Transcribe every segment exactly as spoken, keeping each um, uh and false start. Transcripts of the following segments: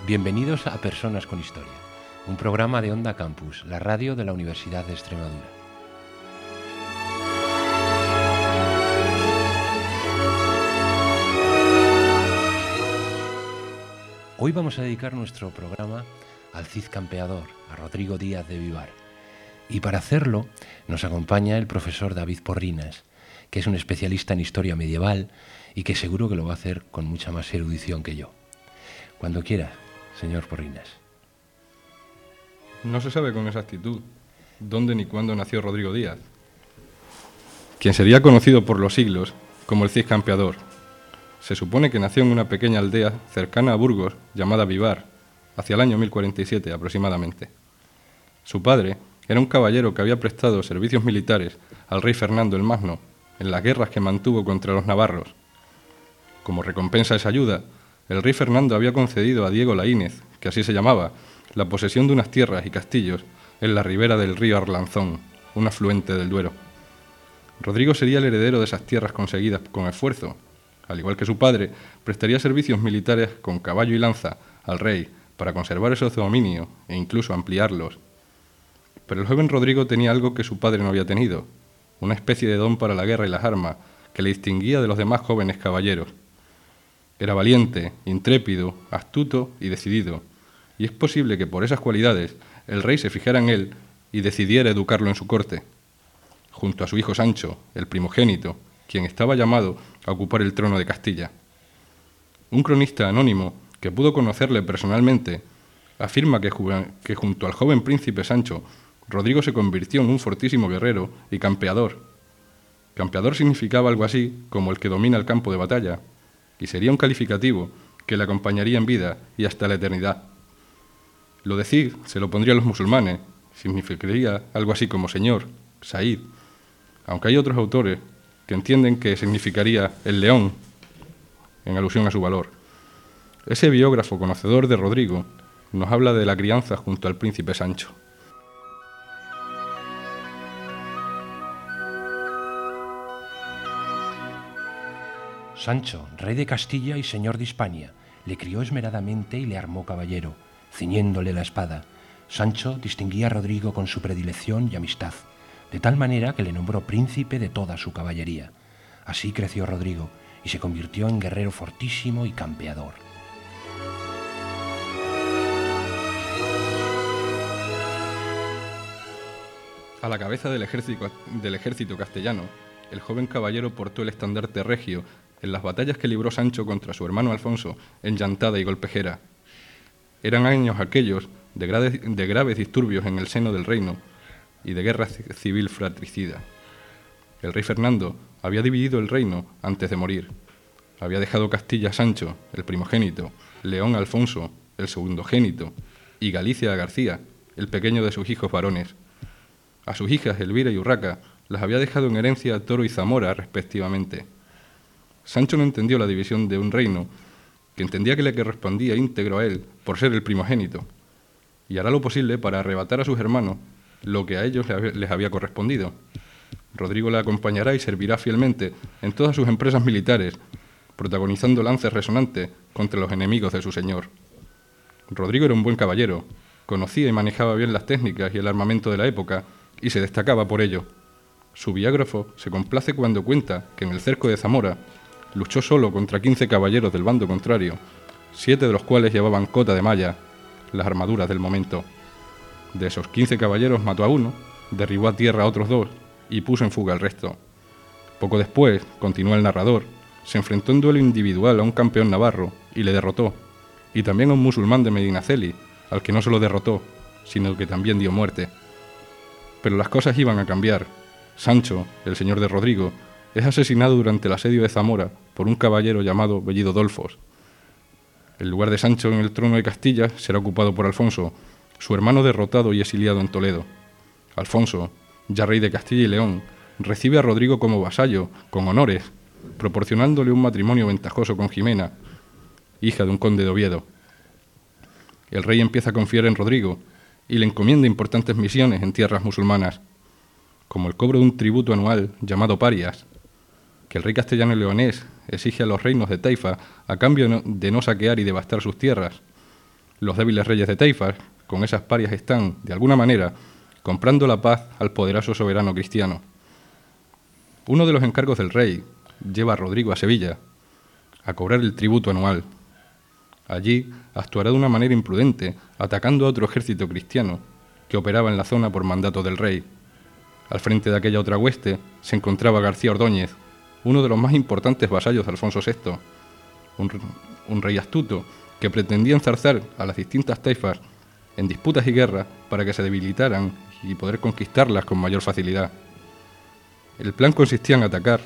Bienvenidos a Personas con Historia, un programa de Onda Campus, la radio de la Universidad de Extremadura. Hoy vamos a dedicar nuestro programa al Cid campeador, a Rodrigo Díaz de Vivar. Y para hacerlo nos acompaña el profesor David Porrinas, que es un especialista en historia medieval y que seguro que lo va a hacer con mucha más erudición que yo. Cuando quiera, señor Porrinas. No se sabe con exactitud dónde ni cuándo nació Rodrigo Díaz, quien sería conocido por los siglos como el Cid campeador. Se supone que nació en una pequeña aldea cercana a Burgos llamada Vivar, hacia el año mil cuarenta y siete aproximadamente. Su padre era un caballero que había prestado servicios militares al rey Fernando el Magno en las guerras que mantuvo contra los navarros. Como recompensa a esa ayuda, el rey Fernando había concedido a Diego Laínez, que así se llamaba, la posesión de unas tierras y castillos en la ribera del río Arlanzón, un afluente del Duero. Rodrigo sería el heredero de esas tierras conseguidas con esfuerzo. Al igual que su padre, prestaría servicios militares con caballo y lanza al rey para conservar esos dominios e incluso ampliarlos. Pero el joven Rodrigo tenía algo que su padre no había tenido, una especie de don para la guerra y las armas que le distinguía de los demás jóvenes caballeros. Era valiente, intrépido, astuto y decidido, y es posible que por esas cualidades el rey se fijara en él y decidiera educarlo en su corte, junto a su hijo Sancho, el primogénito, quien estaba llamado a ocupar el trono de Castilla. Un cronista anónimo que pudo conocerle personalmente afirma que, que junto al joven príncipe Sancho, Rodrigo se convirtió en un fortísimo guerrero y campeador. Campeador significaba algo así como el que domina el campo de batalla, y sería un calificativo que le acompañaría en vida y hasta la eternidad. Lo de Cid se lo pondrían los musulmanes, significaría algo así como señor, Said, aunque hay otros autores que entienden que significaría el león, en alusión a su valor. Ese biógrafo conocedor de Rodrigo nos habla de la crianza junto al príncipe Sancho. Sancho, rey de Castilla y señor de Hispania, le crió esmeradamente y le armó caballero, ciñéndole la espada. Sancho distinguía a Rodrigo con su predilección y amistad, de tal manera que le nombró príncipe de toda su caballería. Así creció Rodrigo y se convirtió en guerrero fortísimo y campeador. A la cabeza del ejército, del ejército castellano, el joven caballero portó el estandarte regio en las batallas que libró Sancho contra su hermano Alfonso en Llantada y Golpejera. Eran años aquellos de, grave, de graves disturbios en el seno del reino y de guerra civil fratricida. El rey Fernando había dividido el reino antes de morir. Había dejado Castilla a Sancho, el primogénito, León a Alfonso, el segundogénito, y Galicia a García, el pequeño de sus hijos varones. A sus hijas Elvira y Urraca las había dejado en herencia a Toro y Zamora, respectivamente. Sancho no entendió la división de un reino, que entendía que le correspondía íntegro a él por ser el primogénito, y hará lo posible para arrebatar a sus hermanos lo que a ellos les había correspondido. Rodrigo le acompañará y servirá fielmente en todas sus empresas militares, protagonizando lances resonantes contra los enemigos de su señor. Rodrigo era un buen caballero, conocía y manejaba bien las técnicas y el armamento de la época, y se destacaba por ello. Su biógrafo se complace cuando cuenta que en el cerco de Zamora luchó solo contra quince caballeros del bando contrario, siete de los cuales llevaban cota de malla, las armaduras del momento. De esos quince caballeros mató a uno, derribó a tierra a otros dos y puso en fuga al resto. Poco después, continúa el narrador, se enfrentó en duelo individual a un campeón navarro y le derrotó, y también a un musulmán de Medinaceli, al que no solo derrotó, sino que también dio muerte. Pero las cosas iban a cambiar. Sancho, el señor de Rodrigo, es asesinado durante el asedio de Zamora por un caballero llamado Bellido Dolfos. El lugar de Sancho en el trono de Castilla será ocupado por Alfonso, su hermano derrotado y exiliado en Toledo. Alfonso, ya rey de Castilla y León, recibe a Rodrigo como vasallo, con honores, proporcionándole un matrimonio ventajoso con Jimena, hija de un conde de Oviedo. El rey empieza a confiar en Rodrigo y le encomienda importantes misiones en tierras musulmanas, como el cobro de un tributo anual llamado parias, que el rey castellano y leonés exige a los reinos de Taifa a cambio de no saquear y devastar sus tierras, Los débiles reyes de Taifas, con esas parias, están, de alguna manera, comprando la paz al poderoso soberano cristiano. Uno de los encargos del rey lleva a Rodrigo a Sevilla a cobrar el tributo anual. Allí actuará de una manera imprudente, atacando a otro ejército cristiano que operaba en la zona por mandato del rey. Al frente de aquella otra hueste se encontraba García Ordóñez, uno de los más importantes vasallos de Alfonso sexto, un, un rey astuto que pretendía enzarzar a las distintas taifas en disputas y guerras para que se debilitaran y poder conquistarlas con mayor facilidad. El plan consistía en atacar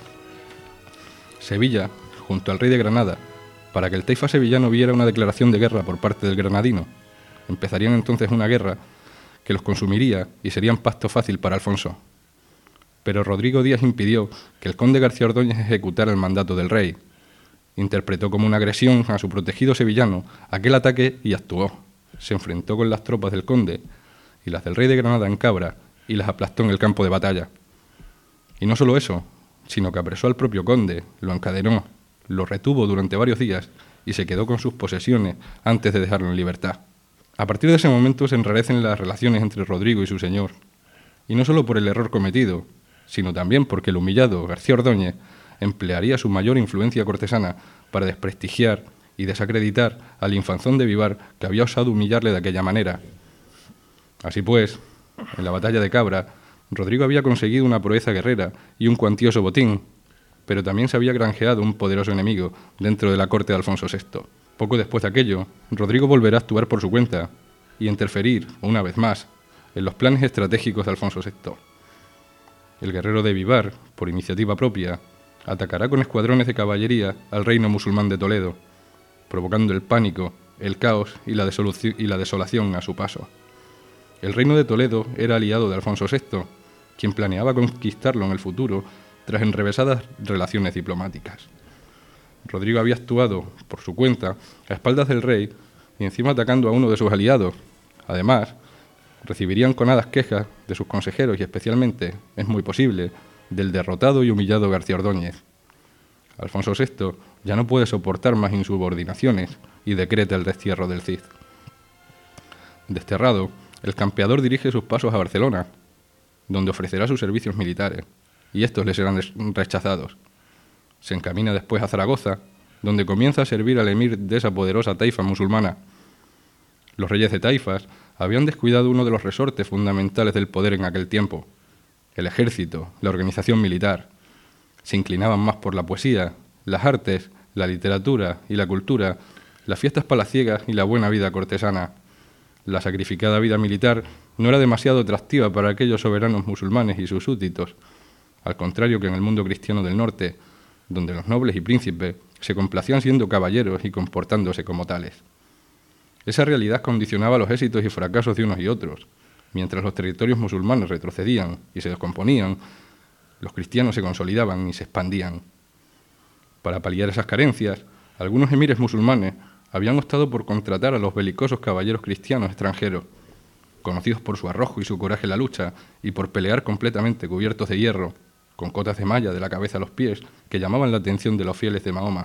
Sevilla junto al rey de Granada para que el taifa sevillano viera una declaración de guerra por parte del granadino. Empezarían entonces una guerra que los consumiría y serían pasto fácil para Alfonso. Pero Rodrigo Díaz impidió que el conde García Ordóñez ejecutara el mandato del rey. Interpretó como una agresión a su protegido sevillano aquel ataque y actuó. Se enfrentó con las tropas del conde y las del rey de Granada en Cabra y las aplastó en el campo de batalla. Y no solo eso, sino que apresó al propio conde, lo encadenó, lo retuvo durante varios días y se quedó con sus posesiones antes de dejarlo en libertad. A partir de ese momento se enrarecen las relaciones entre Rodrigo y su señor, y no solo por el error cometido, sino también porque el humillado García Ordóñez emplearía su mayor influencia cortesana para desprestigiar y desacreditar al infanzón de Vivar que había osado humillarle de aquella manera. Así pues, en la batalla de Cabra, Rodrigo había conseguido una proeza guerrera y un cuantioso botín, pero también se había granjeado un poderoso enemigo dentro de la corte de Alfonso sexto. Poco después de aquello, Rodrigo volverá a actuar por su cuenta y interferir, una vez más, en los planes estratégicos de Alfonso sexto. El guerrero de Vivar, por iniciativa propia, atacará con escuadrones de caballería al reino musulmán de Toledo, provocando el pánico, el caos y la, y la desolación a su paso. El reino de Toledo era aliado de Alfonso sexto, quien planeaba conquistarlo en el futuro tras enrevesadas relaciones diplomáticas. Rodrigo había actuado por su cuenta a espaldas del rey y encima atacando a uno de sus aliados. Además, recibirían conadas quejas de sus consejeros y especialmente, es muy posible, del derrotado y humillado García Ordóñez. Alfonso sexto ya no puede soportar más insubordinaciones y decreta el destierro del Cid. Desterrado, el campeador dirige sus pasos a Barcelona, donde ofrecerá sus servicios militares, y estos le serán rechazados. Se encamina después a Zaragoza, donde comienza a servir al emir de esa poderosa taifa musulmana. Los reyes de taifas habían descuidado uno de los resortes fundamentales del poder en aquel tiempo, el ejército, la organización militar. Se inclinaban más por la poesía, las artes, la literatura y la cultura, las fiestas palaciegas y la buena vida cortesana. La sacrificada vida militar no era demasiado atractiva para aquellos soberanos musulmanes y sus súbditos, al contrario que en el mundo cristiano del norte, donde los nobles y príncipes se complacían siendo caballeros y comportándose como tales. Esa realidad condicionaba los éxitos y fracasos de unos y otros. Mientras los territorios musulmanes retrocedían y se descomponían, los cristianos se consolidaban y se expandían. Para paliar esas carencias, algunos emires musulmanes habían optado por contratar a los belicosos caballeros cristianos extranjeros, conocidos por su arrojo y su coraje en la lucha, y por pelear completamente cubiertos de hierro, con cotas de malla de la cabeza a los pies, que llamaban la atención de los fieles de Mahoma.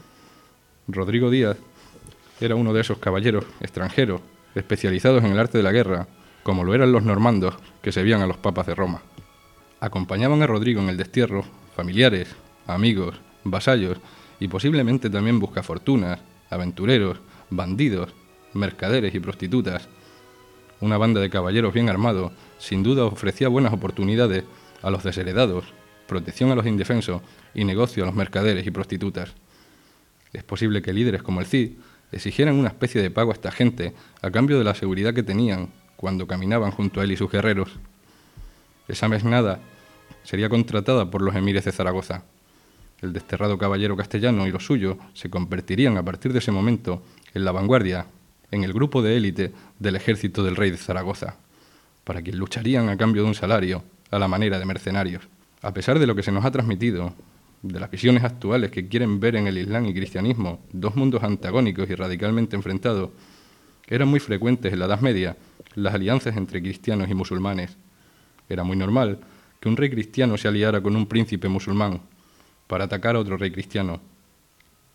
Rodrigo Díaz era uno de esos caballeros extranjeros, especializados en el arte de la guerra, como lo eran los normandos que servían a los papas de Roma. Acompañaban a Rodrigo en el destierro familiares, amigos, vasallos y posiblemente también buscafortunas, aventureros, bandidos, mercaderes y prostitutas. Una banda de caballeros bien armados sin duda ofrecía buenas oportunidades a los desheredados, protección a los indefensos y negocio a los mercaderes y prostitutas. Es posible que líderes como el Cid exigieran una especie de pago a esta gente a cambio de la seguridad que tenían cuando caminaban junto a él y sus guerreros. Esa mesnada sería contratada por los emires de Zaragoza. El desterrado caballero castellano y los suyos se convertirían a partir de ese momento en la vanguardia, en el grupo de élite del ejército del rey de Zaragoza, para quien lucharían a cambio de un salario, a la manera de mercenarios. A pesar de lo que se nos ha transmitido, de las visiones actuales que quieren ver en el Islam y cristianismo dos mundos antagónicos y radicalmente enfrentados, eran muy frecuentes en la Edad Media las alianzas entre cristianos y musulmanes. Era muy normal que un rey cristiano se aliara con un príncipe musulmán para atacar a otro rey cristiano.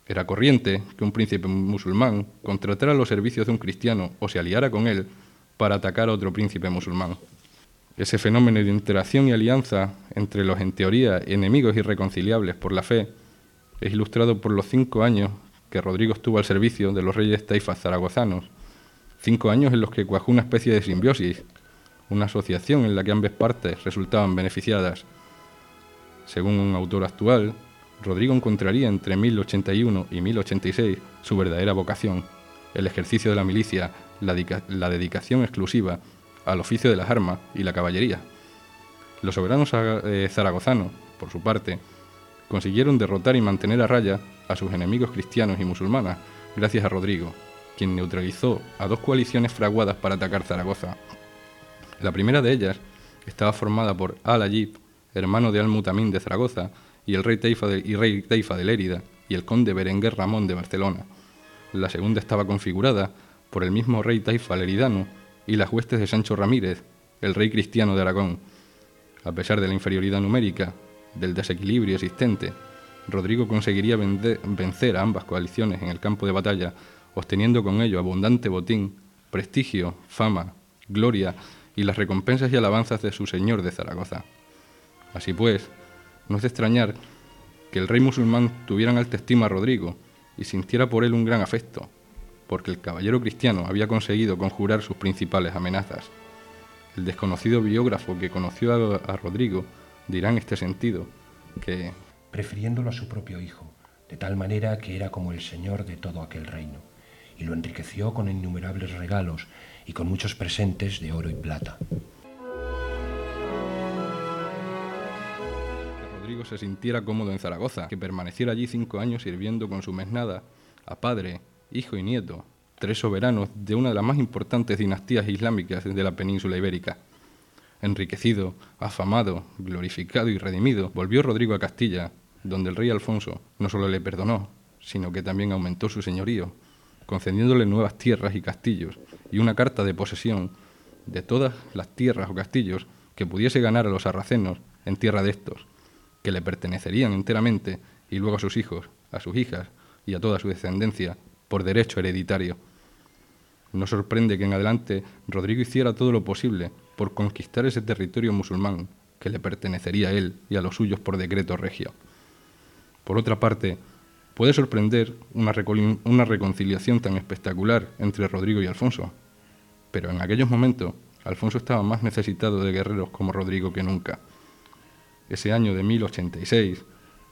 Era corriente que un príncipe musulmán contratara los servicios de un cristiano o se aliara con él para atacar a otro príncipe musulmán. Ese fenómeno de interacción y alianza entre los, en teoría, enemigos irreconciliables por la fe es ilustrado por los cinco años que Rodrigo estuvo al servicio de los reyes taifas zaragozanos, cinco años en los que cuajó una especie de simbiosis, una asociación en la que ambas partes resultaban beneficiadas. Según un autor actual, Rodrigo encontraría entre mil ochenta y uno y mil ochenta y seis su verdadera vocación, el ejercicio de la milicia, la, la dedicación exclusiva al oficio de las armas y la caballería. Los soberanos eh, zaragozanos, por su parte, consiguieron derrotar y mantener a raya a sus enemigos cristianos y musulmanas, gracias a Rodrigo, quien neutralizó a dos coaliciones fraguadas para atacar Zaragoza. La primera de ellas estaba formada por Al-Ayib, hermano de Al-Mutamín de Zaragoza, y el rey Taifa de, y rey Taifa de Lérida, y el conde Berenguer Ramón de Barcelona. La segunda estaba configurada por el mismo rey Taifa leridano y las huestes de Sancho Ramírez, el rey cristiano de Aragón. A pesar de la inferioridad numérica, del desequilibrio existente, Rodrigo conseguiría vender, vencer a ambas coaliciones en el campo de batalla, obteniendo con ello abundante botín, prestigio, fama, gloria y las recompensas y alabanzas de su señor de Zaragoza. Así pues, no es de extrañar que el rey musulmán tuviera en alta estima a Rodrigo y sintiera por él un gran afecto, porque el caballero cristiano había conseguido conjurar sus principales amenazas. El desconocido biógrafo que conoció a, a Rodrigo dirá en este sentido que, prefiriéndolo a su propio hijo, de tal manera que era como el señor de todo aquel reino, y lo enriqueció con innumerables regalos y con muchos presentes de oro y plata. Rodrigo se sintiera cómodo en Zaragoza, que permaneciera allí cinco años sirviendo con su mesnada a padre, hijo y nieto, tres soberanos de una de las más importantes dinastías islámicas de la península ibérica. Enriquecido, afamado, glorificado y redimido, volvió Rodrigo a Castilla, donde el rey Alfonso no solo le perdonó, sino que también aumentó su señorío, concediéndole nuevas tierras y castillos y una carta de posesión de todas las tierras o castillos que pudiese ganar a los sarracenos en tierra de estos, que le pertenecerían enteramente, y luego a sus hijos, a sus hijas y a toda su descendencia, por derecho hereditario. No sorprende que en adelante Rodrigo hiciera todo lo posible por conquistar ese territorio musulmán que le pertenecería a él y a los suyos por decreto regio. Por otra parte, puede sorprender una, recon- una reconciliación tan espectacular entre Rodrigo y Alfonso, pero en aquellos momentos Alfonso estaba más necesitado de guerreros como Rodrigo que nunca. Ese año de mil ochenta y seis,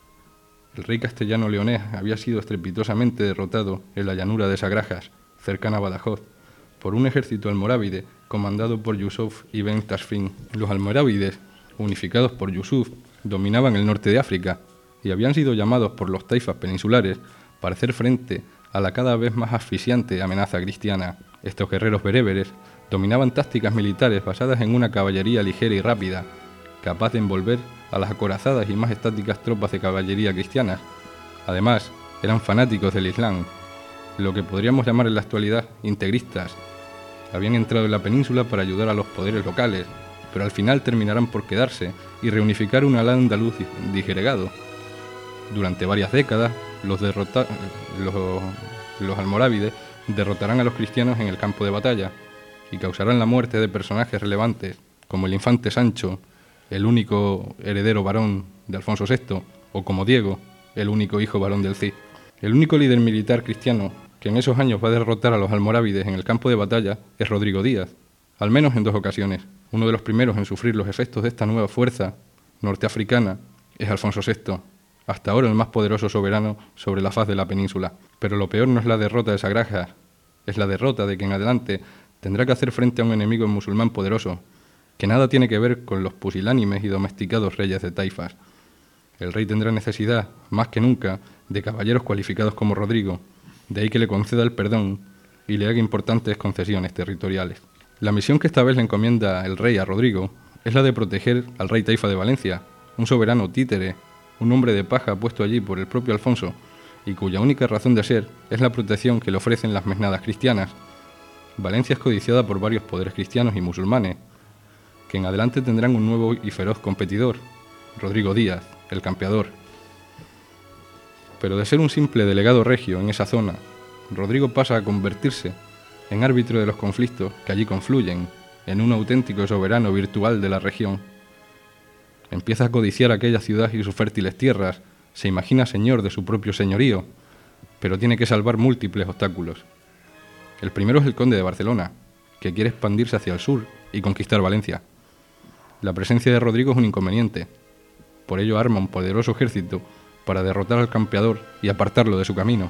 el rey castellano leonés había sido estrepitosamente derrotado en la llanura de Sagrajas, cercana a Badajoz, por un ejército almorávide comandado por Yusuf ibn Tasfin. Los almorávides, unificados por Yusuf, dominaban el norte de África y habían sido llamados por los taifas peninsulares para hacer frente a la cada vez más asfixiante amenaza cristiana. Estos guerreros bereberes dominaban tácticas militares basadas en una caballería ligera y rápida, capaz de envolver a las acorazadas y más estáticas tropas de caballería cristianas. Además, eran fanáticos del Islam, lo que podríamos llamar en la actualidad integristas. Habían entrado en la península para ayudar a los poderes locales, pero al final terminarán por quedarse y reunificar un al-Andaluz disgregado. Durante varias décadas, los, derrota- los, los almorávides derrotarán a los cristianos en el campo de batalla y causarán la muerte de personajes relevantes como el infante Sancho, el único heredero varón de Alfonso sexto, o como Diego, el único hijo varón del Cid. El único líder militar cristiano que en esos años va a derrotar a los almorávides en el campo de batalla es Rodrigo Díaz, al menos en dos ocasiones. Uno de los primeros en sufrir los efectos de esta nueva fuerza norteafricana es Alfonso sexto, hasta ahora el más poderoso soberano sobre la faz de la península. Pero lo peor no es la derrota de Sagrajas, es la derrota de que en adelante tendrá que hacer frente a un enemigo musulmán poderoso, que nada tiene que ver con los pusilánimes y domesticados reyes de taifas. El rey tendrá necesidad, más que nunca, de caballeros cualificados como Rodrigo, de ahí que le conceda el perdón y le haga importantes concesiones territoriales. La misión que esta vez le encomienda el rey a Rodrigo es la de proteger al rey taifa de Valencia, un soberano títere, un hombre de paja puesto allí por el propio Alfonso, y cuya única razón de ser es la protección que le ofrecen las mesnadas cristianas. Valencia es codiciada por varios poderes cristianos y musulmanes, que en adelante tendrán un nuevo y feroz competidor, Rodrigo Díaz, el campeador. Pero de ser un simple delegado regio en esa zona, Rodrigo pasa a convertirse en árbitro de los conflictos que allí confluyen, en un auténtico soberano virtual de la región. Empieza a codiciar aquella ciudad y sus fértiles tierras, se imagina señor de su propio señorío, pero tiene que salvar múltiples obstáculos. El primero es el conde de Barcelona, que quiere expandirse hacia el sur y conquistar Valencia. La presencia de Rodrigo es un inconveniente, por ello arma un poderoso ejército para derrotar al campeador y apartarlo de su camino.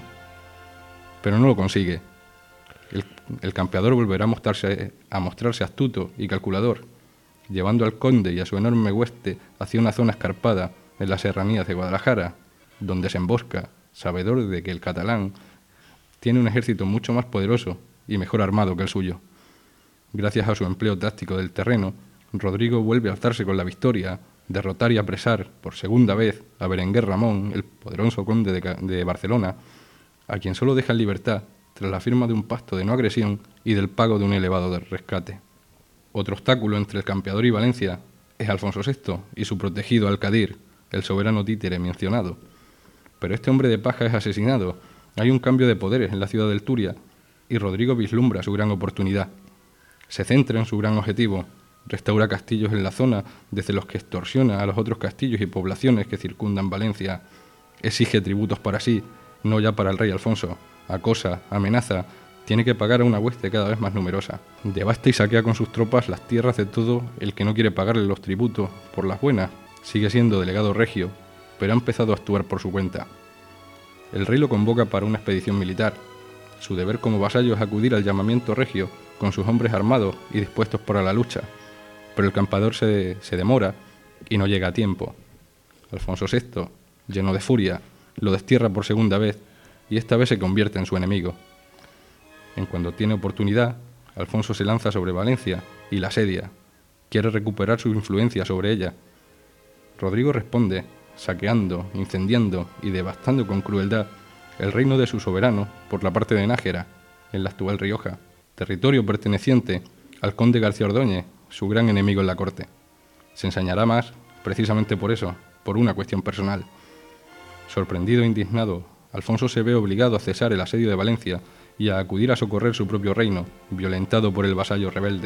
Pero no lo consigue. El, el campeador volverá a mostrarse, a mostrarse astuto y calculador, llevando al conde y a su enorme hueste hacia una zona escarpada en las serranías de Guadalajara, donde se embosca, sabedor de que el catalán tiene un ejército mucho más poderoso y mejor armado que el suyo. Gracias a su empleo táctico del terreno, Rodrigo vuelve a alzarse con la victoria, derrotar y apresar por segunda vez a Berenguer Ramón, el poderoso conde de, de Barcelona, a quien solo deja en libertad tras la firma de un pacto de no agresión y del pago de un elevado rescate. Otro obstáculo entre el campeador y Valencia es Alfonso sexto y su protegido Alcadir, el soberano títere mencionado. Pero este hombre de paja es asesinado, hay un cambio de poderes en la ciudad del Turia y Rodrigo vislumbra su gran oportunidad. Se centra en su gran objetivo, restaura castillos en la zona desde los que extorsiona a los otros castillos y poblaciones que circundan Valencia, exige tributos para sí, no ya para el rey Alfonso, acosa, amenaza, tiene que pagar a una hueste cada vez más numerosa. Devasta y saquea con sus tropas las tierras de todo el que no quiere pagarle los tributos por las buenas. Sigue siendo delegado regio, pero ha empezado a actuar por su cuenta. El rey lo convoca para una expedición militar. Su deber como vasallo es acudir al llamamiento regio con sus hombres armados y dispuestos para la lucha, pero el campeador se, se demora y no llega a tiempo. Alfonso sexto, lleno de furia, lo destierra por segunda vez y esta vez se convierte en su enemigo. En cuanto tiene oportunidad, Alfonso se lanza sobre Valencia y la asedia. Quiere recuperar su influencia sobre ella. Rodrigo responde, saqueando, incendiando y devastando con crueldad el reino de su soberano por la parte de Nájera, en la actual Rioja, territorio perteneciente al conde García Ordóñez, su gran enemigo en la corte. Se ensañará más, precisamente por eso, por una cuestión personal. Sorprendido e indignado, Alfonso se ve obligado a cesar el asedio de Valencia y a acudir a socorrer su propio reino, violentado por el vasallo rebelde.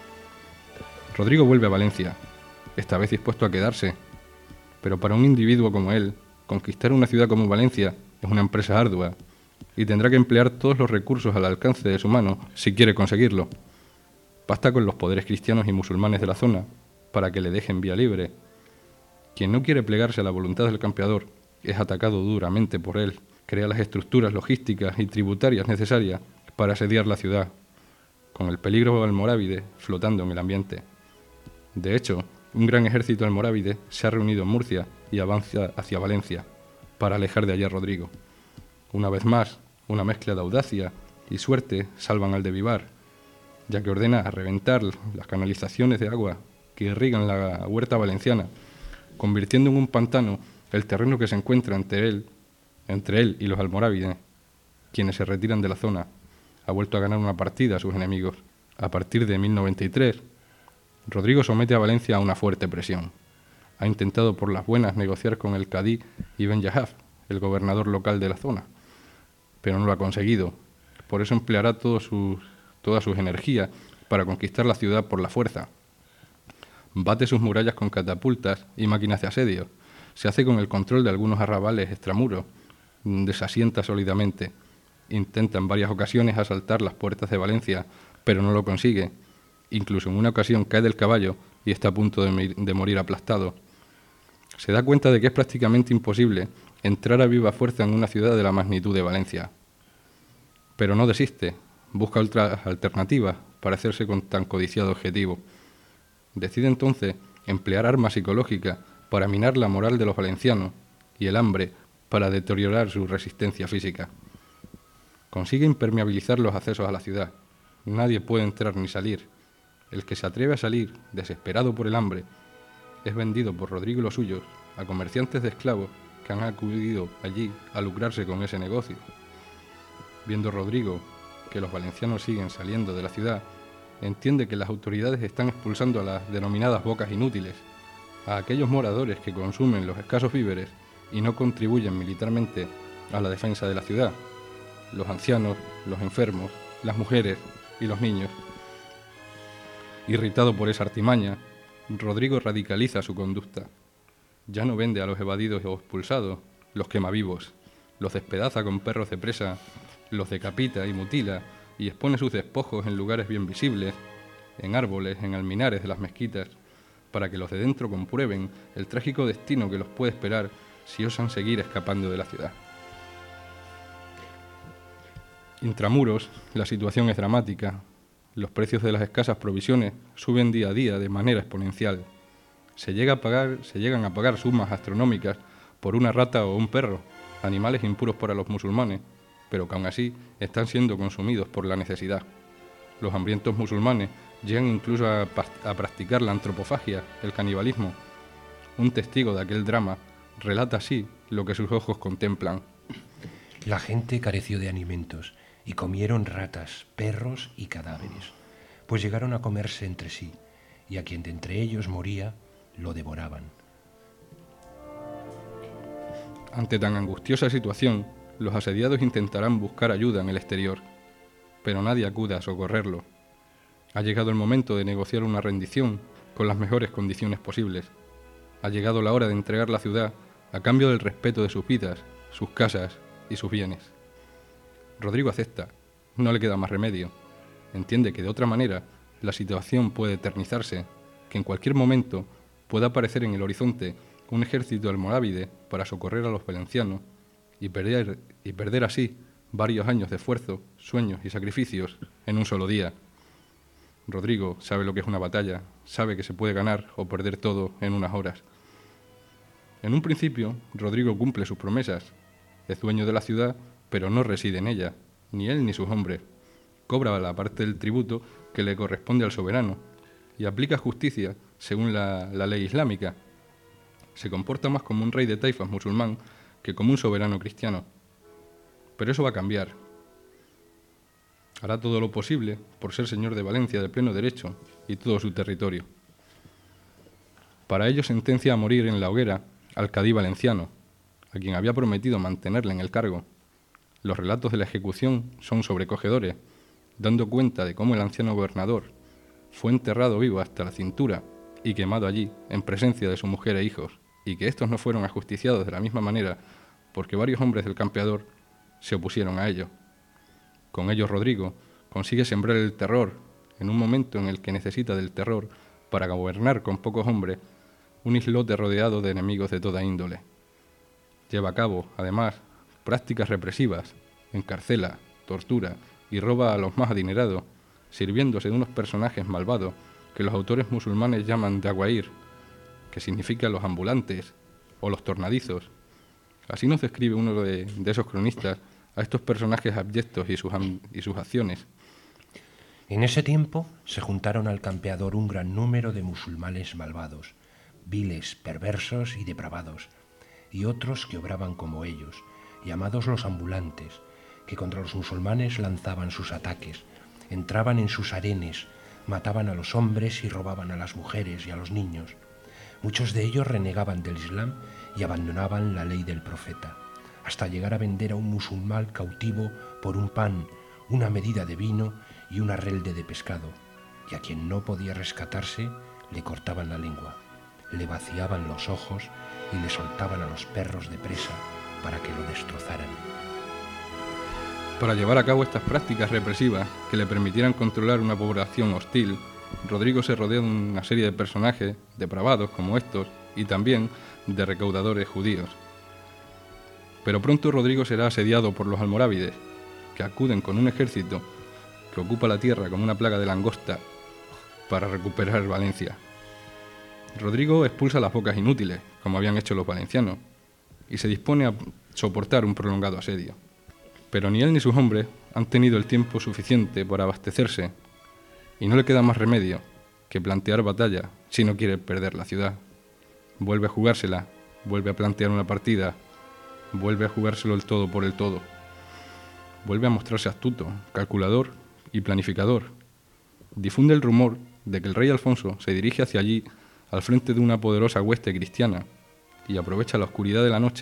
Rodrigo vuelve a Valencia, esta vez dispuesto a quedarse, pero para un individuo como él, conquistar una ciudad como Valencia es una empresa ardua y tendrá que emplear todos los recursos al alcance de su mano si quiere conseguirlo. Basta con los poderes cristianos y musulmanes de la zona para que le dejen vía libre. Quien no quiere plegarse a la voluntad del campeador es atacado duramente por él, crea las estructuras logísticas y tributarias necesarias para asediar la ciudad, con el peligro almorávide flotando en el ambiente. De hecho, un gran ejército almorávide se ha reunido en Murcia y avanza hacia Valencia, para alejar de allí a Rodrigo. Una vez más, una mezcla de audacia y suerte salvan al de Vivar, ya que ordena a reventar las canalizaciones de agua que irrigan la huerta valenciana, convirtiendo en un pantano el terreno que se encuentra entre él, entre él y los almorávides, quienes se retiran de la zona. Ha vuelto a ganar una partida a sus enemigos. A partir de mil noventa y tres, Rodrigo somete a Valencia a una fuerte presión. Ha intentado por las buenas negociar con el cadí Ibn Yahaf, el gobernador local de la zona, pero no lo ha conseguido. Por eso empleará todos sus, todas sus energías para conquistar la ciudad por la fuerza. Bate sus murallas con catapultas y máquinas de asedio. Se hace con el control de algunos arrabales extramuros. Desasienta sólidamente. Intenta en varias ocasiones asaltar las puertas de Valencia, pero no lo consigue. Incluso en una ocasión cae del caballo y está a punto de, de morir aplastado. Se da cuenta de que es prácticamente imposible entrar a viva fuerza en una ciudad de la magnitud de Valencia. Pero no desiste, busca otras alternativas para hacerse con tan codiciado objetivo. Decide entonces emplear armas psicológicas para minar la moral de los valencianos y el hambre para deteriorar su resistencia física. Consigue impermeabilizar los accesos a la ciudad. Nadie puede entrar ni salir. El que se atreve a salir, desesperado por el hambre, es vendido por Rodrigo y los suyos a comerciantes de esclavos que han acudido allí a lucrarse con ese negocio. Viendo Rodrigo que los valencianos siguen saliendo de la ciudad, entiende que las autoridades están expulsando a las denominadas bocas inútiles, a aquellos moradores que consumen los escasos víveres y no contribuyen militarmente a la defensa de la ciudad, los ancianos, los enfermos, las mujeres y los niños. Irritado por esa artimaña, Rodrigo radicaliza su conducta. Ya no vende a los evadidos o expulsados, los quema vivos, los despedaza con perros de presa, los decapita y mutila y expone sus despojos en lugares bien visibles, en árboles, en alminares de las mezquitas, para que los de dentro comprueben el trágico destino que los puede esperar si osan seguir escapando de la ciudad. Intramuros, la situación es dramática. Los precios de las escasas provisiones suben día a día de manera exponencial. Se, llega a pagar, se llegan a pagar sumas astronómicas por una rata o un perro, animales impuros para los musulmanes, pero que aún así están siendo consumidos por la necesidad. Los hambrientos musulmanes llegan incluso a, a practicar la antropofagia, el canibalismo. Un testigo de aquel drama relata así lo que sus ojos contemplan. La gente careció de alimentos y comieron ratas, perros y cadáveres, pues llegaron a comerse entre sí, y a quien de entre ellos moría, lo devoraban. Ante tan angustiosa situación, los asediados intentarán buscar ayuda en el exterior, pero nadie acude a socorrerlo. Ha llegado el momento de negociar una rendición con las mejores condiciones posibles. Ha llegado la hora de entregar la ciudad a cambio del respeto de sus vidas, sus casas y sus bienes. Rodrigo acepta, no le queda más remedio. Entiende que de otra manera la situación puede eternizarse, que en cualquier momento pueda aparecer en el horizonte un ejército almorávide para socorrer a los valencianos y perder, y perder así varios años de esfuerzo, sueños y sacrificios en un solo día. Rodrigo sabe lo que es una batalla, sabe que se puede ganar o perder todo en unas horas. En un principio, Rodrigo cumple sus promesas. Es dueño de la ciudad, pero no reside en ella, ni él ni sus hombres. Cobra la parte del tributo que le corresponde al soberano y aplica justicia según la, la ley islámica. Se comporta más como un rey de taifas musulmán que como un soberano cristiano. Pero eso va a cambiar. Hará todo lo posible por ser señor de Valencia de pleno derecho y todo su territorio. Para ello sentencia a morir en la hoguera al cadí valenciano, a quien había prometido mantenerle en el cargo. Los relatos de la ejecución son sobrecogedores, dando cuenta de cómo el anciano gobernador fue enterrado vivo hasta la cintura y quemado allí en presencia de su mujer e hijos, y que estos no fueron ajusticiados de la misma manera porque varios hombres del campeador se opusieron a ello. Con ello Rodrigo consigue sembrar el terror en un momento en el que necesita del terror para gobernar con pocos hombres un islote rodeado de enemigos de toda índole. Lleva a cabo, además, prácticas represivas, encarcela, tortura y roba a los más adinerados, sirviéndose de unos personajes malvados que los autores musulmanes llaman daguair, que significa los ambulantes o los tornadizos. Así nos describe uno de, de esos cronistas a estos personajes abyectos y sus, y sus acciones. En ese tiempo se juntaron al campeador un gran número de musulmanes malvados, viles, perversos y depravados, y otros que obraban como ellos, llamados los ambulantes, que contra los musulmanes lanzaban sus ataques, entraban en sus harenes, mataban a los hombres y robaban a las mujeres y a los niños. Muchos de ellos renegaban del Islam y abandonaban la ley del profeta, hasta llegar a vender a un musulmán cautivo por un pan, una medida de vino y una relde de pescado, y a quien no podía rescatarse le cortaban la lengua, le vaciaban los ojos y le soltaban a los perros de presa para que lo destrozaran. Para llevar a cabo estas prácticas represivas que le permitieran controlar una población hostil, Rodrigo se rodea de una serie de personajes depravados como estos y también de recaudadores judíos. Pero pronto Rodrigo será asediado por los almorávides, que acuden con un ejército que ocupa la tierra como una plaga de langosta para recuperar Valencia. Rodrigo expulsa las bocas inútiles, como habían hecho los valencianos, y se dispone a soportar un prolongado asedio. Pero ni él ni sus hombres han tenido el tiempo suficiente para abastecerse, y no le queda más remedio que plantear batalla si no quiere perder la ciudad. Vuelve a jugársela, vuelve a plantear una partida, vuelve a jugárselo el todo por el todo. Vuelve a mostrarse astuto, calculador y planificador. Difunde el rumor de que el rey Alfonso se dirige hacia allí al frente de una poderosa hueste cristiana y aprovecha la oscuridad de la noche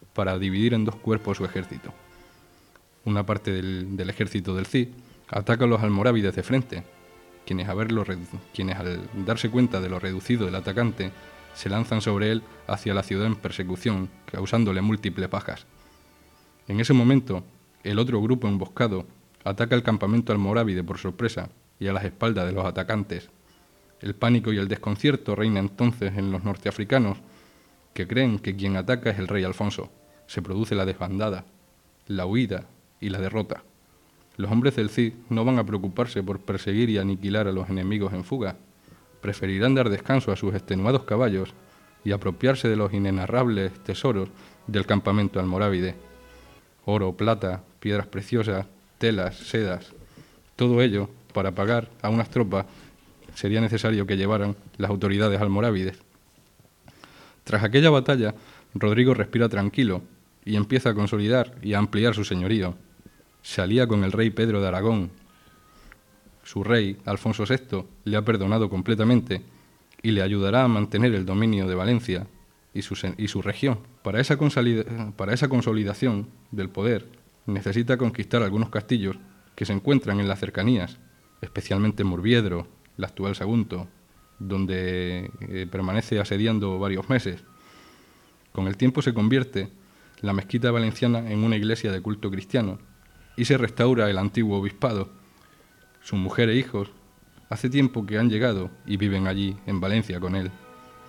para dividir en dos cuerpos su ejército. Una parte del, del ejército del Cid ataca a los almorávides de frente, quienes, a verlo, quienes al darse cuenta de lo reducido del atacante se lanzan sobre él hacia la ciudad en persecución, causándole múltiples bajas. En ese momento, el otro grupo emboscado ataca el campamento almorávide por sorpresa y a las espaldas de los atacantes. El pánico y el desconcierto reina entonces en los norteafricanos, que creen que quien ataca es el rey Alfonso. Se produce la desbandada, la huida y la derrota. Los hombres del Cid no van a preocuparse por perseguir y aniquilar a los enemigos en fuga. Preferirán dar descanso a sus extenuados caballos y apropiarse de los inenarrables tesoros del campamento almorávide. Oro, plata, piedras preciosas, telas, sedas, todo ello, para pagar a unas tropas, sería necesario que llevaran las autoridades almorávides. Tras aquella batalla, Rodrigo respira tranquilo y empieza a consolidar y a ampliar su señorío. Se alía con el rey Pedro de Aragón. Su rey, Alfonso sexto, le ha perdonado completamente y le ayudará a mantener el dominio de Valencia y su, y su región. Para esa, para esa consolidación del poder, necesita conquistar algunos castillos que se encuentran en las cercanías, especialmente Murviedro, el actual Sagunto, donde eh, permanece asediando varios meses. Con el tiempo se convierte la mezquita valenciana en una iglesia de culto cristiano y se restaura el antiguo obispado. Su mujer e hijos hace tiempo que han llegado y viven allí, en Valencia, con él.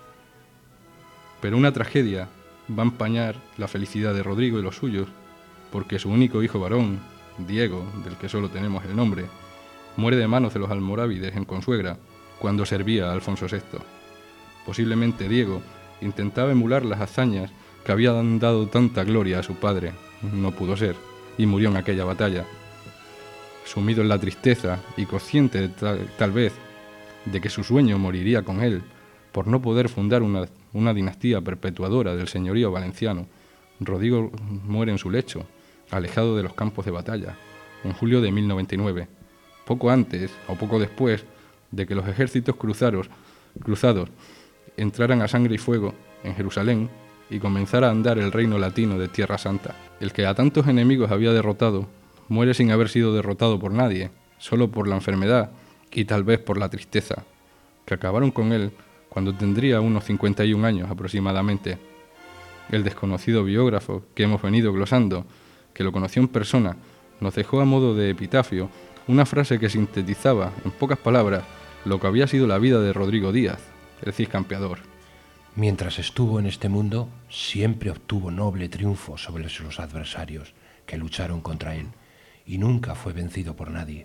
Pero una tragedia va a empañar la felicidad de Rodrigo y los suyos, porque su único hijo varón, Diego, del que solo tenemos el nombre, muere de manos de los almorávides en Consuegra cuando servía a Alfonso sexto. Posiblemente Diego intentaba emular las hazañas que habían dado tanta gloria a su padre. No pudo ser, y murió en aquella batalla. Sumido en la tristeza y consciente tal, tal vez de que su sueño moriría con él por no poder fundar una, una dinastía perpetuadora del señorío valenciano, Rodrigo muere en su lecho, alejado de los campos de batalla, en julio de mil noventa y nueve, poco antes o poco después de que los ejércitos cruzados, cruzados entraran a sangre y fuego en Jerusalén y comenzara a andar el reino latino de Tierra Santa. El que a tantos enemigos había derrotado, muere sin haber sido derrotado por nadie, solo por la enfermedad y tal vez por la tristeza, que acabaron con él cuando tendría unos cincuenta y un años aproximadamente. El desconocido biógrafo que hemos venido glosando, que lo conoció en persona, nos dejó a modo de epitafio una frase que sintetizaba, en pocas palabras, lo que había sido la vida de Rodrigo Díaz, el Cid campeador. Mientras estuvo en este mundo, siempre obtuvo noble triunfo sobre sus adversarios que lucharon contra él, y nunca fue vencido por nadie.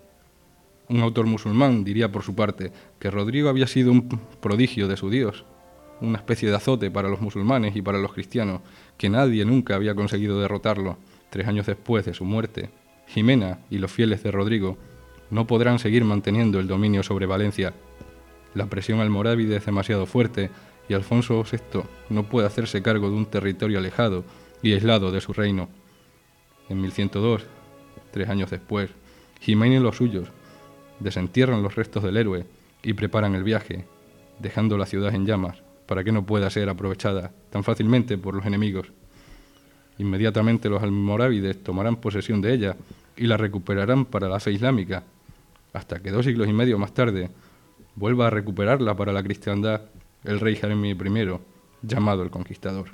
Un autor musulmán diría por su parte que Rodrigo había sido un prodigio de su Dios, una especie de azote para los musulmanes y para los cristianos, que nadie nunca había conseguido derrotarlo. Tres años después de su muerte, Jimena y los fieles de Rodrigo no podrán seguir manteniendo el dominio sobre Valencia. La presión almorávide es demasiado fuerte y Alfonso sexto no puede hacerse cargo de un territorio alejado y aislado de su reino. En mil ciento dos, tres años después, Jimena y los suyos desentierran los restos del héroe y preparan el viaje, dejando la ciudad en llamas para que no pueda ser aprovechada tan fácilmente por los enemigos. Inmediatamente los almorávides tomarán posesión de ella y la recuperarán para la fe islámica, hasta que dos siglos y medio más tarde vuelva a recuperarla para la cristiandad el rey Jaime primero, llamado el Conquistador.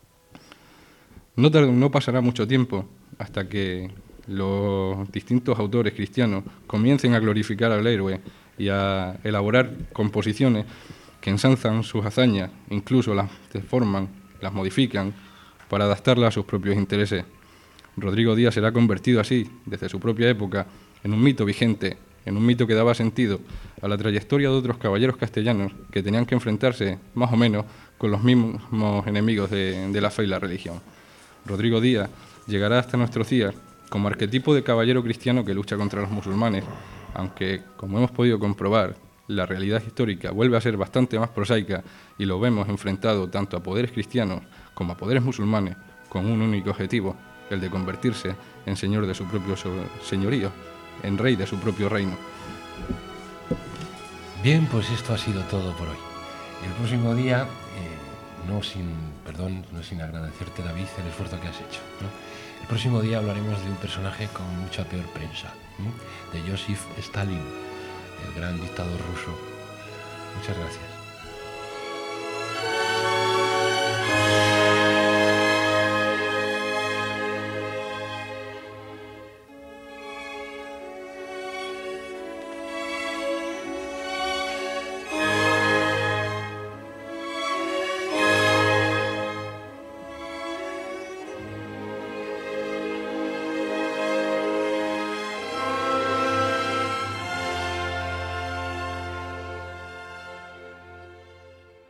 No, no pasará mucho tiempo hasta que los distintos autores cristianos comiencen a glorificar al héroe y a elaborar composiciones que ensalzan sus hazañas, incluso las deforman, las modifican para adaptarlas a sus propios intereses. Rodrigo Díaz será convertido así, desde su propia época, en un mito vigente, en un mito que daba sentido a la trayectoria de otros caballeros castellanos que tenían que enfrentarse, más o menos, con los mismos enemigos de, de la fe y la religión. Rodrigo Díaz llegará hasta nuestros días como arquetipo de caballero cristiano que lucha contra los musulmanes, aunque, como hemos podido comprobar, la realidad histórica vuelve a ser bastante más prosaica y lo vemos enfrentado tanto a poderes cristianos como a poderes musulmanes con un único objetivo, el de convertirse en señor de su propio señorío, en rey de su propio reino. Bien, pues esto ha sido todo por hoy. El próximo día eh, no sin, perdón, no sin agradecerte, David, el esfuerzo que has hecho, ¿no? El próximo día hablaremos de un personaje con mucha peor prensa, ¿no? De Joseph Stalin, el gran dictador ruso. Muchas gracias.